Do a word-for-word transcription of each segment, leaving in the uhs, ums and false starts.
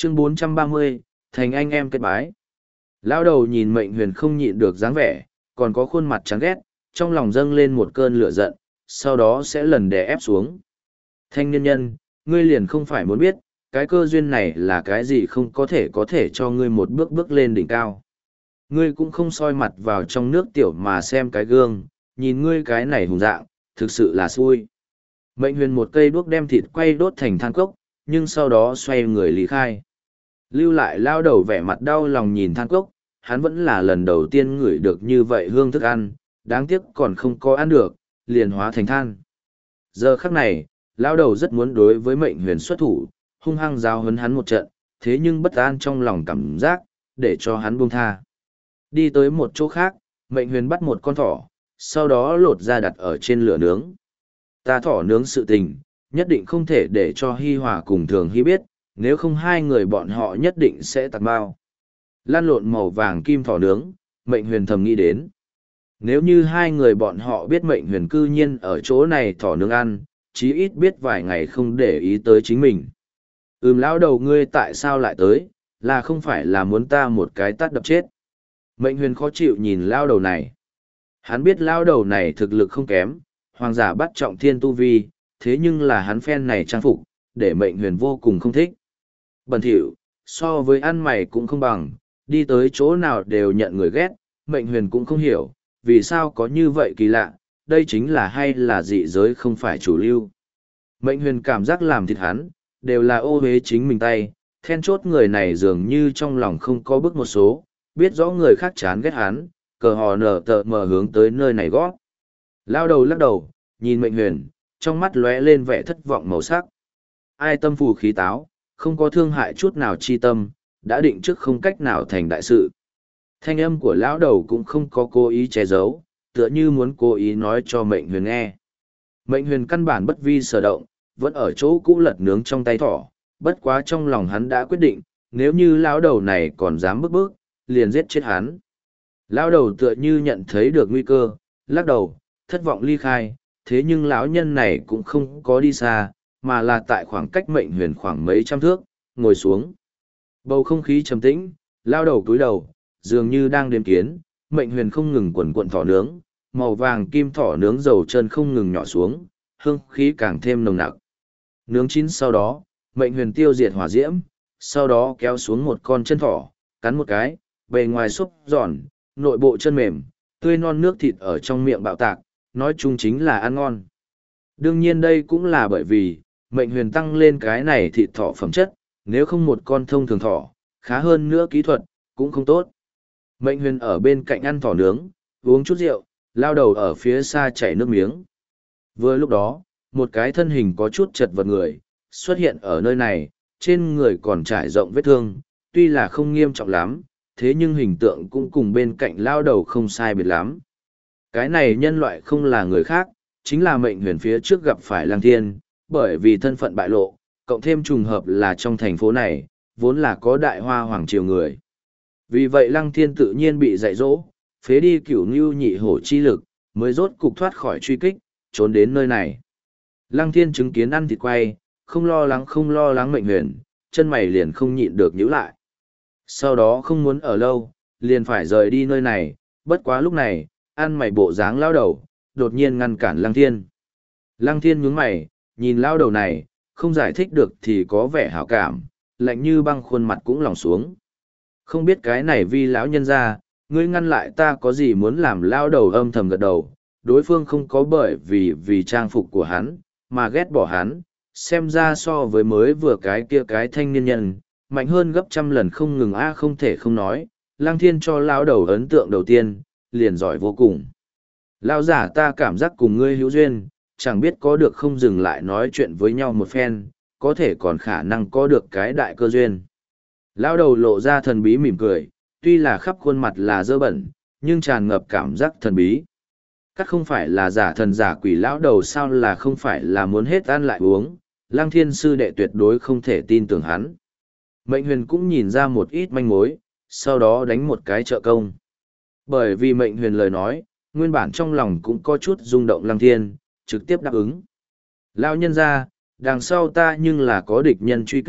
Chương bốn trăm ba mươi, thành anh em kết bái. Lão đầu nhìn Mệnh Huyền không nhịn được dáng vẻ, còn có khuôn mặt chán ghét, trong lòng dâng lên một cơn lửa giận, sau đó sẽ lần đè ép xuống. Thanh niên nhân, ngươi liền không phải muốn biết, cái cơ duyên này là cái gì không có thể có thể cho ngươi một bước bước lên đỉnh cao. Ngươi cũng không soi mặt vào trong nước tiểu mà xem cái gương, nhìn ngươi cái này hùng dạng, thực sự là xui. Mệnh Huyền một cây đuốc đem thịt quay đốt thành than cốc, nhưng sau đó xoay người lý khai. Lưu lại lao đầu vẻ mặt đau lòng nhìn than cốc, hắn vẫn là lần đầu tiên ngửi được như vậy hương thức ăn, đáng tiếc còn không có ăn được, liền hóa thành than. Giờ khắc này, lao đầu rất muốn đối với Mệnh Huyền xuất thủ, hung hăng giáo huấn hắn một trận, thế nhưng bất an trong lòng cảm giác, để cho hắn buông tha. Đi tới một chỗ khác, Mệnh Huyền bắt một con thỏ, sau đó lột ra đặt ở trên lửa nướng. Ta thỏ nướng sự tình, nhất định không thể để cho Hi Hòa cùng Thường Hy biết, nếu không hai người bọn họ nhất định sẽ tạt bao. Lan lộn màu vàng kim thỏ nướng, Mệnh Huyền thầm nghĩ đến. Nếu như hai người bọn họ biết Mệnh Huyền cư nhiên ở chỗ này thỏ nướng ăn, chí ít biết vài ngày không để ý tới chính mình. Ừm lão đầu ngươi tại sao lại tới, là không phải là muốn ta một cái tát đập chết. Mệnh Huyền khó chịu nhìn lao đầu này. Hắn biết lao đầu này thực lực không kém, hoàng giả bắt trọng thiên tu vi, thế nhưng là hắn phen này trang phục, để Mệnh Huyền vô cùng không thích. Bẩn thỉu, so với ăn mày cũng không bằng, đi tới chỗ nào đều nhận người ghét, Mệnh Huyền cũng không hiểu, vì sao có như vậy kỳ lạ, đây chính là hay là dị giới không phải chủ lưu. Mệnh Huyền cảm giác làm thịt hắn, đều là ô uế chính mình tay, then chốt người này dường như trong lòng không có bức một số, biết rõ người khác chán ghét hắn, cờ hò nở tờ mờ hướng tới nơi này gót. Lao đầu lắc đầu, nhìn Mệnh Huyền, trong mắt lóe lên vẻ thất vọng màu sắc. Ai tâm phù khí táo, không có thương hại chút nào chi tâm, đã định trước không cách nào thành đại sự. Thanh âm của lão đầu cũng không có cố ý che giấu, tựa như muốn cố ý nói cho Mệnh Huyền nghe. Mệnh Huyền căn bản bất vi sở động, vẫn ở chỗ cũ lật nướng trong tay thỏ, bất quá trong lòng hắn đã quyết định, nếu như lão đầu này còn dám bước bước, liền giết chết hắn. Lão đầu tựa như nhận thấy được nguy cơ, lắc đầu, thất vọng ly khai, thế nhưng lão nhân này cũng không có đi xa, mà là tại khoảng cách Mệnh Huyền khoảng mấy trăm thước, ngồi xuống. Bầu không khí trầm tĩnh, lão đầu cúi đầu, dường như đang đếm kiến, Mệnh Huyền không ngừng quần cuộn thỏ nướng, màu vàng kim thỏ nướng dầu chân không ngừng nhỏ xuống, hương khí càng thêm nồng nặc. Nướng chín sau đó, Mệnh Huyền tiêu diệt hỏa diễm, sau đó kéo xuống một con chân thỏ, cắn một cái, bề ngoài xúc giòn, nội bộ chân mềm, tươi non nước thịt ở trong miệng bạo tạc, nói chung chính là ăn ngon. Đương nhiên đây cũng là bởi vì, Mệnh Huyền tăng lên cái này thịt thỏ phẩm chất, nếu không một con thông thường thỏ, khá hơn nữa kỹ thuật, cũng không tốt. Mệnh Huyền ở bên cạnh ăn thỏ nướng, uống chút rượu, lao đầu ở phía xa chảy nước miếng. Vừa lúc đó, một cái thân hình có chút chật vật người, xuất hiện ở nơi này, trên người còn trải rộng vết thương, tuy là không nghiêm trọng lắm, thế nhưng hình tượng cũng cùng bên cạnh lao đầu không sai biệt lắm. Cái này nhân loại không là người khác, chính là Mệnh Huyền phía trước gặp phải Lăng Thiên, bởi vì thân phận bại lộ, cộng thêm trùng hợp là trong thành phố này, vốn là có đại hoa hoàng triều người. Vì vậy Lăng Thiên tự nhiên bị dạy dỗ, phế đi cửu ngưu nhị hổ chi lực, mới rốt cục thoát khỏi truy kích, trốn đến nơi này. Lăng Thiên chứng kiến ăn thịt quay, không lo lắng không lo lắng Mệnh Huyền, chân mày liền không nhịn được nhíu lại. Sau đó không muốn ở lâu, liền phải rời đi nơi này, bất quá lúc này, ăn mày bộ dáng lao đầu, đột nhiên ngăn cản Lăng Thiên. Lăng Thiên nhướng mày, nhìn lao đầu này, không giải thích được thì có vẻ hảo cảm, lạnh như băng khuôn mặt cũng lỏng xuống. Không biết cái này vì lão nhân ra, ngươi ngăn lại ta có gì muốn làm lao đầu âm thầm gật đầu, đối phương không có bởi vì vì trang phục của hắn, mà ghét bỏ hắn, xem ra so với mới vừa cái kia cái thanh niên nhân, mạnh hơn gấp trăm lần không ngừng a không thể không nói, Lăng Thiên cho lao đầu ấn tượng đầu tiên, liền giỏi vô cùng. Lao giả ta cảm giác cùng ngươi hữu duyên, chẳng biết có được không dừng lại nói chuyện với nhau một phen, có thể còn khả năng có được cái đại cơ duyên. Lao đầu lộ ra thần bí mỉm cười, tuy là khắp khuôn mặt là dơ bẩn, nhưng tràn ngập cảm giác thần bí. Các không phải là giả thần giả quỷ lão đầu sao là không phải là muốn hết ăn lại uống, Lăng Thiên sư đệ tuyệt đối không thể tin tưởng hắn. Mệnh Huyền cũng nhìn ra một ít manh mối, sau đó đánh một cái trợ công. Bởi vì Mệnh Huyền lời nói, nguyên bản trong lòng cũng có chút rung động Lăng Thiên, trực tiếp đáp ứng. Lão nhân ra, đằng sau ta nhưng là có địch nhân truy kích,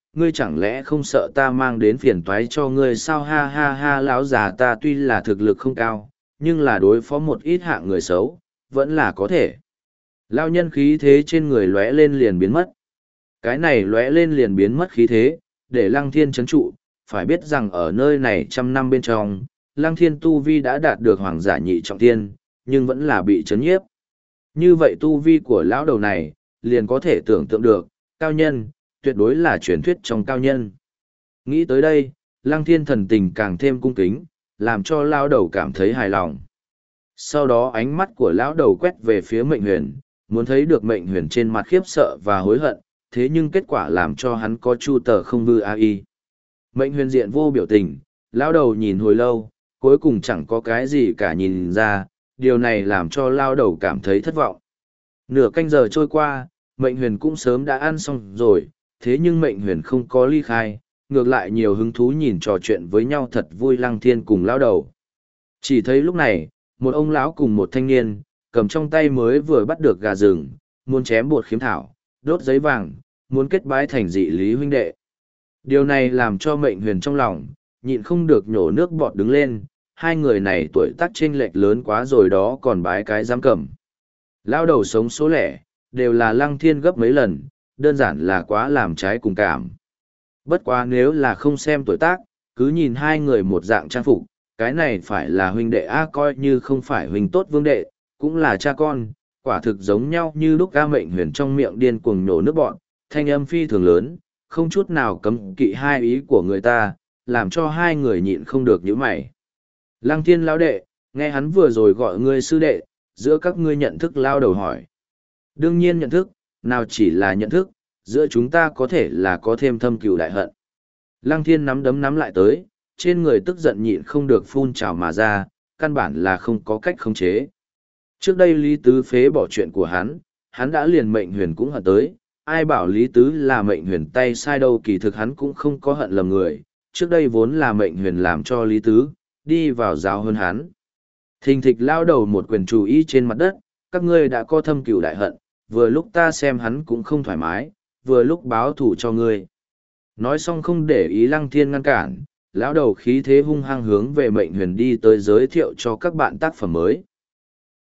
ngươi chẳng lẽ không sợ ta mang đến phiền toái cho ngươi sao? Ha ha ha, lão già ta tuy là thực lực không cao, nhưng là đối phó một ít hạng người xấu, vẫn là có thể. Lão nhân khí thế trên người lóe lên liền biến mất. Cái này lóe lên liền biến mất khí thế, để Lăng Thiên chấn trụ, phải biết rằng ở nơi này trăm năm bên trong, Lăng Thiên tu vi đã đạt được hoàng giả nhị trọng thiên, nhưng vẫn là bị chấn nhiếp. Như vậy tu vi của lão đầu này, liền có thể tưởng tượng được, cao nhân, tuyệt đối là truyền thuyết trong cao nhân. Nghĩ tới đây, Lăng Thiên thần tình càng thêm cung kính, làm cho lão đầu cảm thấy hài lòng. Sau đó ánh mắt của lão đầu quét về phía Mệnh Huyền, muốn thấy được Mệnh Huyền trên mặt khiếp sợ và hối hận, thế nhưng kết quả làm cho hắn có chu tờ không vư a i. Mệnh Huyền diện vô biểu tình, lão đầu nhìn hồi lâu, cuối cùng chẳng có cái gì cả nhìn ra, điều này làm cho lão đầu cảm thấy thất vọng. Nửa canh giờ trôi qua, Mệnh Huyền cũng sớm đã ăn xong rồi, thế nhưng Mệnh Huyền không có ly khai, ngược lại nhiều hứng thú nhìn trò chuyện với nhau thật vui. Lăng Thiên cùng lão đầu. Chỉ thấy lúc này, một ông lão cùng một thanh niên, cầm trong tay mới vừa bắt được gà rừng, muốn chém bột khiếm thảo, đốt giấy vàng, muốn kết bái thành dị lý huynh đệ. Điều này làm cho Mệnh Huyền trong lòng, nhịn không được nhổ nước bọt đứng lên, hai người này tuổi tác chênh lệch lớn quá rồi đó còn bái cái giám cầm. Lao đầu sống số lẻ, đều là Lăng Thiên gấp mấy lần, đơn giản là quá làm trái cùng cảm. Bất quá nếu là không xem tuổi tác, cứ nhìn hai người một dạng trang phục, cái này phải là huynh đệ A, coi như không phải huynh tốt vương đệ, cũng là cha con, quả thực giống nhau như lúc A. Mệnh Huyền trong miệng điên cuồng nổ nước bọn, thanh âm phi thường lớn, không chút nào cấm kỵ hai ý của người ta, làm cho hai người nhịn không được nhíu mày. Lăng Thiên lão đệ, nghe hắn vừa rồi gọi ngươi sư đệ, giữa các ngươi nhận thức? Lao đầu hỏi. Đương nhiên nhận thức, nào chỉ là nhận thức, giữa chúng ta có thể là có thêm thâm cừu đại hận. Lăng Thiên nắm đấm nắm lại tới, trên người tức giận nhịn không được phun trào mà ra, căn bản là không có cách khống chế. Trước đây Lý Tứ phế bỏ chuyện của hắn, hắn đã liền Mệnh Huyền cũng hận tới, ai bảo Lý Tứ là Mệnh Huyền tay sai đâu, kỳ thực hắn cũng không có hận lầm người, trước đây vốn là Mệnh Huyền làm cho Lý Tứ đi vào giáo hơn hắn. Thình thịch lao đầu một quyền chủ ý trên mặt đất, các ngươi đã có thâm cừu đại hận, vừa lúc ta xem hắn cũng không thoải mái, vừa lúc báo thủ cho ngươi. Nói xong không để ý Lăng Thiên ngăn cản, lão đầu khí thế hung hăng hướng về Mệnh Huyền đi tới giới thiệu cho các bạn tác phẩm mới.